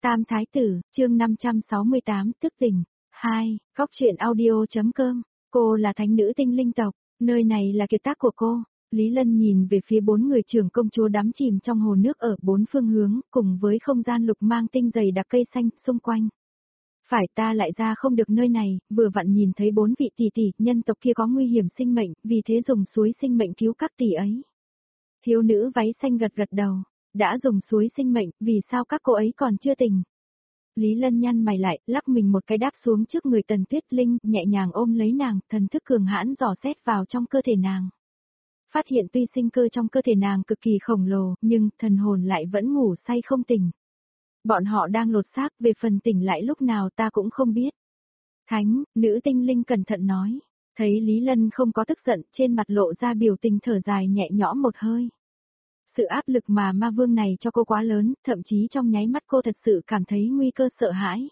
Tam Thái Tử, chương 568, tức tỉnh. 2. Góc truyện audio.com. Cô là thánh nữ tinh linh tộc, nơi này là kiệt tác của cô. Lý Lân nhìn về phía 4 người trưởng công chúa đắm chìm trong hồ nước ở 4 phương hướng, cùng với không gian lục mang tinh dày đặc cây xanh xung quanh. Phải, ta lại ra không được nơi này, vừa vặn nhìn thấy 4 vị tỷ tỷ nhân tộc kia có nguy hiểm sinh mệnh, vì thế dùng suối sinh mệnh cứu các tỷ ấy. Thiếu nữ váy xanh gật gật đầu. Đã dùng suối sinh mệnh, vì sao các cô ấy còn chưa tỉnh? Lý Lân nhăn mày lại, lắc mình một cái đáp xuống trước người Tần Tuyết Linh, nhẹ nhàng ôm lấy nàng, thần thức cường hãn dò xét vào trong cơ thể nàng. Phát hiện tuy sinh cơ trong cơ thể nàng cực kỳ khổng lồ, nhưng thần hồn lại vẫn ngủ say không tỉnh. Bọn họ đang lột xác, về phần tỉnh lại lúc nào ta cũng không biết. Thánh, nữ tinh linh cẩn thận nói. Thấy Lý Lân không có tức giận, trên mặt lộ ra biểu tình thở dài nhẹ nhõm một hơi. Sự áp lực mà ma vương này cho cô quá lớn, thậm chí trong nháy mắt cô thật sự cảm thấy nguy cơ sợ hãi.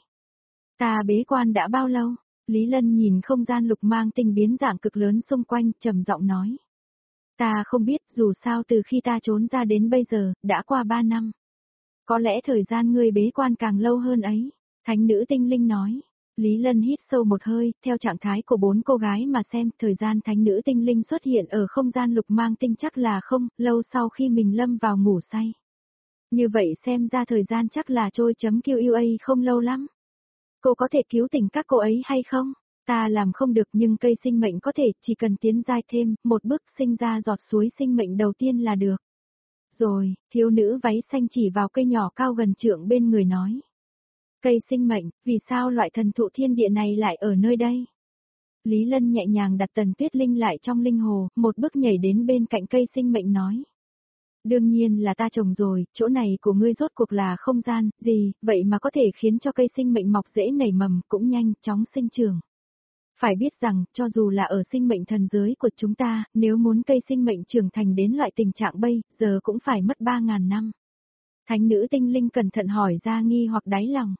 Ta bế quan đã bao lâu? Lý Lân nhìn không gian lục mang tinh biến dạng cực lớn xung quanh, trầm giọng nói. Ta không biết, dù sao từ khi ta trốn ra đến bây giờ, đã qua 3 năm. Có lẽ thời gian ngươi bế quan càng lâu hơn ấy, thánh nữ tinh linh nói. Lý Lân hít sâu một hơi, theo trạng thái của 4 cô gái mà xem, thời gian thánh nữ tinh linh xuất hiện ở không gian lục mang tinh chắc là không, lâu sau khi mình lâm vào ngủ say. Như vậy xem ra thời gian chắc là trôi chấm QUA không lâu lắm. Cô có thể cứu tỉnh các cô ấy hay không? Ta làm không được nhưng cây sinh mệnh có thể, chỉ cần tiến giai thêm, một bước sinh ra giọt suối sinh mệnh đầu tiên là được. Rồi, thiếu nữ váy xanh chỉ vào cây nhỏ cao gần trượng bên người nói. Cây sinh mệnh, vì sao loại thần thụ thiên địa này lại ở nơi đây? Lý Lân nhẹ nhàng đặt Tần Tuyết Linh lại trong linh hồ, một bước nhảy đến bên cạnh cây sinh mệnh nói. Đương nhiên là ta trồng rồi, chỗ này của ngươi rốt cuộc là không gian, gì, vậy mà có thể khiến cho cây sinh mệnh mọc rễ nảy mầm, cũng nhanh chóng sinh trưởng. Phải biết rằng, cho dù là ở sinh mệnh thần giới của chúng ta, nếu muốn cây sinh mệnh trưởng thành đến loại tình trạng bây giờ cũng phải mất 3.000 năm. Thánh nữ tinh linh cẩn thận hỏi ra nghi hoặc đáy lòng.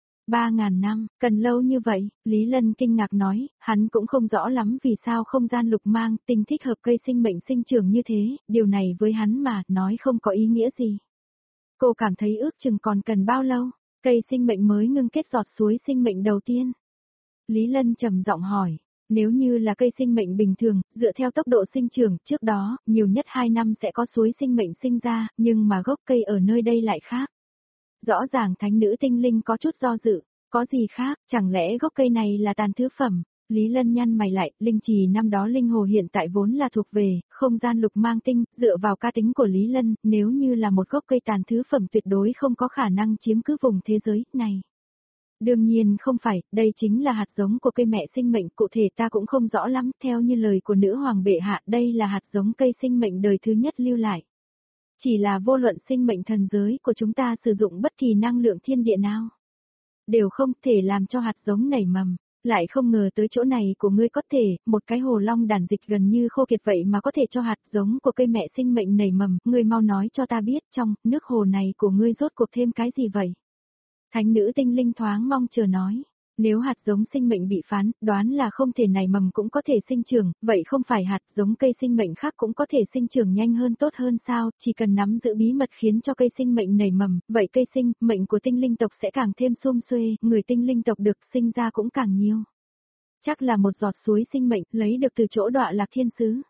3.000 năm, cần lâu như vậy, Lý Lân kinh ngạc nói, hắn cũng không rõ lắm vì sao không gian lục mang tinh thích hợp cây sinh mệnh sinh trưởng như thế, điều này với hắn mà, nói không có ý nghĩa gì. Cô cảm thấy ước chừng còn cần bao lâu, cây sinh mệnh mới ngưng kết giọt suối sinh mệnh đầu tiên. Lý Lân trầm giọng hỏi, nếu như là cây sinh mệnh bình thường, dựa theo tốc độ sinh trưởng trước đó, nhiều nhất 2 năm sẽ có suối sinh mệnh sinh ra, nhưng mà gốc cây ở nơi đây lại khác. Rõ ràng thánh nữ tinh linh có chút do dự, có gì khác, chẳng lẽ gốc cây này là tàn thứ phẩm? Lý Lân nhăn mày lại, linh trì năm đó linh hồ hiện tại vốn là thuộc về, không gian lục mang tinh, dựa vào cá tính của Lý Lân, nếu như là một gốc cây tàn thứ phẩm tuyệt đối không có khả năng chiếm cứ vùng thế giới này. Đương nhiên không phải, đây chính là hạt giống của cây mẹ sinh mệnh, cụ thể ta cũng không rõ lắm, theo như lời của nữ hoàng bệ hạ, đây là hạt giống cây sinh mệnh đời thứ nhất lưu lại. Chỉ là vô luận sinh mệnh thần giới của chúng ta sử dụng bất kỳ năng lượng thiên địa nào, đều không thể làm cho hạt giống nảy mầm, lại không ngờ tới chỗ này của ngươi có thể, một cái hồ long đàn dịch gần như khô kiệt vậy mà có thể cho hạt giống của cây mẹ sinh mệnh nảy mầm, ngươi mau nói cho ta biết trong nước hồ này của ngươi rốt cuộc thêm cái gì vậy? Thánh nữ tinh linh thoáng mong chờ nói. Nếu hạt giống sinh mệnh bị phán, đoán là không thể nảy mầm cũng có thể sinh trưởng, vậy không phải hạt giống cây sinh mệnh khác cũng có thể sinh trưởng nhanh hơn tốt hơn sao, chỉ cần nắm giữ bí mật khiến cho cây sinh mệnh nảy mầm, vậy cây sinh mệnh của tinh linh tộc sẽ càng thêm sum xuê, người tinh linh tộc được sinh ra cũng càng nhiều. Chắc là một giọt suối sinh mệnh, lấy được từ chỗ Đọa Lạc Thiên Sứ.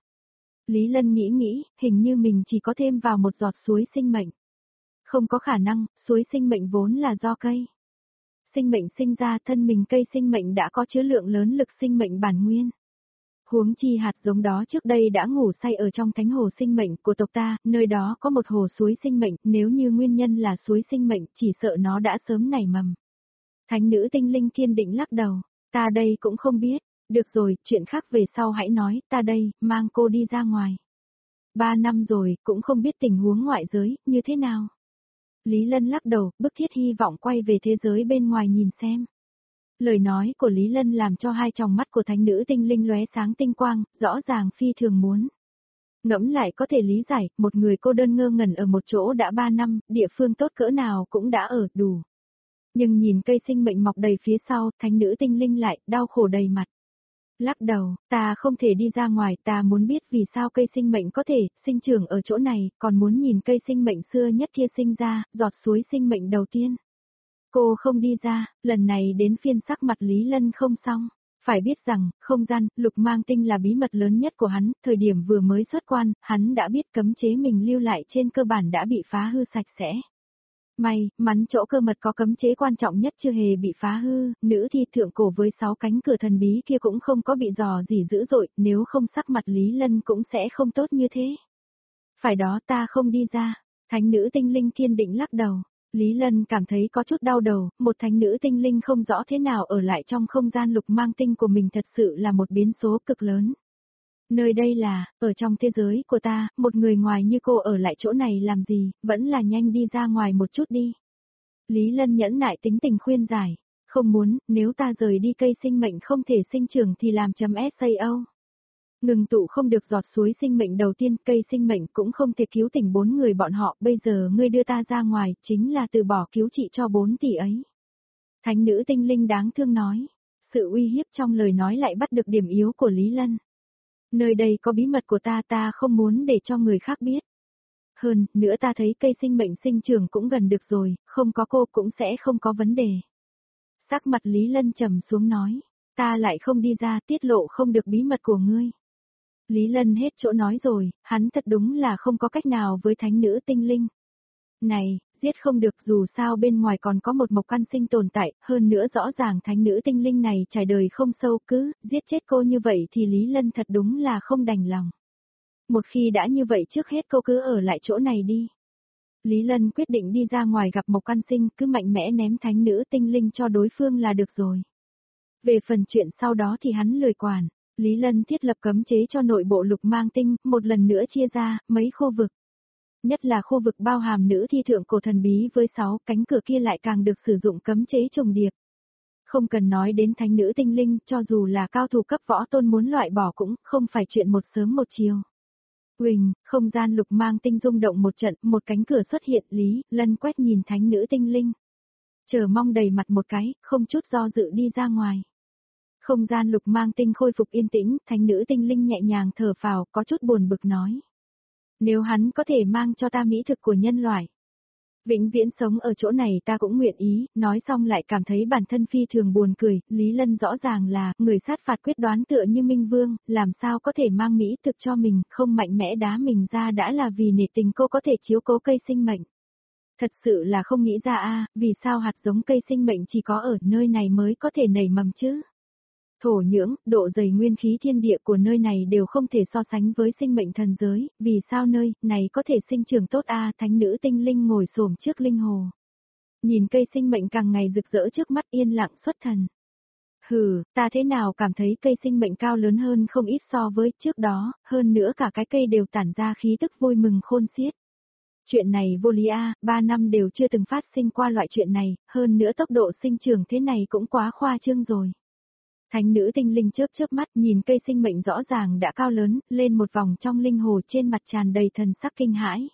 Lý Lân nghĩ, hình như mình chỉ có thêm vào một giọt suối sinh mệnh. Không có khả năng, suối sinh mệnh vốn là do cây sinh mệnh sinh ra, thân mình cây sinh mệnh đã có chứa lượng lớn lực sinh mệnh bản nguyên. Huống chi hạt giống đó trước đây đã ngủ say ở trong thánh hồ sinh mệnh của tộc ta, nơi đó có một hồ suối sinh mệnh, nếu như nguyên nhân là suối sinh mệnh, chỉ sợ nó đã sớm nảy mầm. Thánh nữ tinh linh kiên định lắc đầu, ta đây cũng không biết, được rồi, chuyện khác về sau hãy nói, ta đây, mang cô đi ra ngoài. 3 năm rồi, cũng không biết tình huống ngoại giới, như thế nào. Lý Lân lắc đầu, bức thiết hy vọng quay về thế giới bên ngoài nhìn xem. Lời nói của Lý Lân làm cho hai tròng mắt của thánh nữ tinh linh lóe sáng tinh quang, rõ ràng phi thường muốn. Ngẫm lại có thể lý giải, một người cô đơn ngơ ngẩn ở một chỗ đã 3 năm, địa phương tốt cỡ nào cũng đã ở đủ. Nhưng nhìn cây sinh mệnh mọc đầy phía sau, thánh nữ tinh linh lại, đau khổ đầy mặt. Lắc đầu, ta không thể đi ra ngoài, ta muốn biết vì sao cây sinh mệnh có thể sinh trưởng ở chỗ này, còn muốn nhìn cây sinh mệnh xưa nhất kia sinh ra, giọt suối sinh mệnh đầu tiên. Cô không đi ra, lần này đến phiên sắc mặt Lý Lân không xong. Phải biết rằng, không gian, lục mang tinh là bí mật lớn nhất của hắn, thời điểm vừa mới xuất quan, hắn đã biết cấm chế mình lưu lại trên cơ bản đã bị phá hư sạch sẽ. May mắn chỗ cơ mật có cấm chế quan trọng nhất chưa hề bị phá hư, nữ thi thượng cổ với 6 cánh cửa thần bí kia cũng không có bị dò gì dữ dội, nếu không sắc mặt Lý Lân cũng sẽ không tốt như thế. Phải đó, ta không đi ra, thánh nữ tinh linh kiên định lắc đầu. Lý Lân cảm thấy có chút đau đầu, một thánh nữ tinh linh không rõ thế nào ở lại trong không gian lục mang tinh của mình thật sự là một biến số cực lớn. Nơi đây là, ở trong thế giới của ta, một người ngoài như cô ở lại chỗ này làm gì, vẫn là nhanh đi ra ngoài một chút đi. Lý Lân nhẫn nại tính tình khuyên giải, không muốn, nếu ta rời đi cây sinh mệnh không thể sinh trưởng thì làm chấm SAO. Ngừng tụ không được giọt suối sinh mệnh đầu tiên, cây sinh mệnh cũng không thể cứu tỉnh 4 người bọn họ, bây giờ ngươi đưa ta ra ngoài, chính là từ bỏ cứu trị cho 4 tỷ ấy. Thánh nữ tinh linh đáng thương nói, sự uy hiếp trong lời nói lại bắt được điểm yếu của Lý Lân. Nơi đây có bí mật của ta không muốn để cho người khác biết. Hơn nữa ta thấy cây sinh mệnh sinh trưởng cũng gần được rồi, không có cô cũng sẽ không có vấn đề. Sắc mặt Lý Lân trầm xuống nói, ta lại không đi ra tiết lộ không được bí mật của ngươi. Lý Lân hết chỗ nói rồi, hắn thật đúng là không có cách nào với thánh nữ tinh linh. Này, giết không được dù sao bên ngoài còn có một mộc căn sinh tồn tại, hơn nữa rõ ràng thánh nữ tinh linh này trải đời không sâu cứ, giết chết cô như vậy thì Lý Lân thật đúng là không đành lòng. Một khi đã như vậy trước hết cô cứ ở lại chỗ này đi. Lý Lân quyết định đi ra ngoài gặp mộc căn sinh cứ mạnh mẽ ném thánh nữ tinh linh cho đối phương là được rồi. Về phần chuyện sau đó thì hắn lười quản. Lý Lân thiết lập cấm chế cho nội bộ lục mang tinh, một lần nữa chia ra, mấy khu vực. Nhất là khu vực bao hàm nữ thi thượng cổ thần bí với 6 cánh cửa kia lại càng được sử dụng cấm chế trùng điệp. Không cần nói đến thánh nữ tinh linh, cho dù là cao thủ cấp võ tôn muốn loại bỏ cũng không phải chuyện một sớm một chiều. Huỳnh, không gian lục mang tinh rung động một trận, một cánh cửa xuất hiện, Lý Lân quét nhìn thánh nữ tinh linh. Chờ mong đầy mặt một cái, không chút do dự đi ra ngoài. Không gian lục mang tinh khôi phục yên tĩnh, thánh nữ tinh linh nhẹ nhàng thở phào, có chút buồn bực nói. Nếu hắn có thể mang cho ta mỹ thực của nhân loại, vĩnh viễn sống ở chỗ này ta cũng nguyện ý, nói xong lại cảm thấy bản thân phi thường buồn cười, Lý Lân rõ ràng là, người sát phạt quyết đoán tựa như Minh Vương, làm sao có thể mang mỹ thực cho mình, không mạnh mẽ đá mình ra đã là vì nể tình cô có thể chiếu cố cây sinh mệnh. Thật sự là không nghĩ ra a, vì sao hạt giống cây sinh mệnh chỉ có ở nơi này mới có thể nảy mầm chứ? Thổ nhưỡng, độ dày nguyên khí thiên địa của nơi này đều không thể so sánh với sinh mệnh thần giới, vì sao nơi này có thể sinh trưởng tốt a? Thánh nữ tinh linh ngồi xổm trước linh hồ. Nhìn cây sinh mệnh càng ngày rực rỡ trước mắt yên lặng xuất thần. Hừ, ta thế nào cảm thấy cây sinh mệnh cao lớn hơn không ít so với trước đó, hơn nữa cả cái cây đều tản ra khí tức vui mừng khôn xiết. Chuyện này vô lý a, 3 năm đều chưa từng phát sinh qua loại chuyện này, hơn nữa tốc độ sinh trưởng thế này cũng quá khoa trương rồi. Thánh nữ tinh linh chớp chớp mắt nhìn cây sinh mệnh rõ ràng đã cao lớn, lên một vòng trong linh hồ trên mặt tràn đầy thần sắc kinh hãi.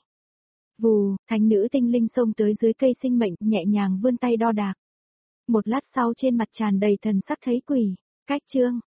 Vù, thánh nữ tinh linh xông tới dưới cây sinh mệnh, nhẹ nhàng vươn tay đo đạc. Một lát sau trên mặt tràn đầy thần sắc thấy quỷ, cách chương,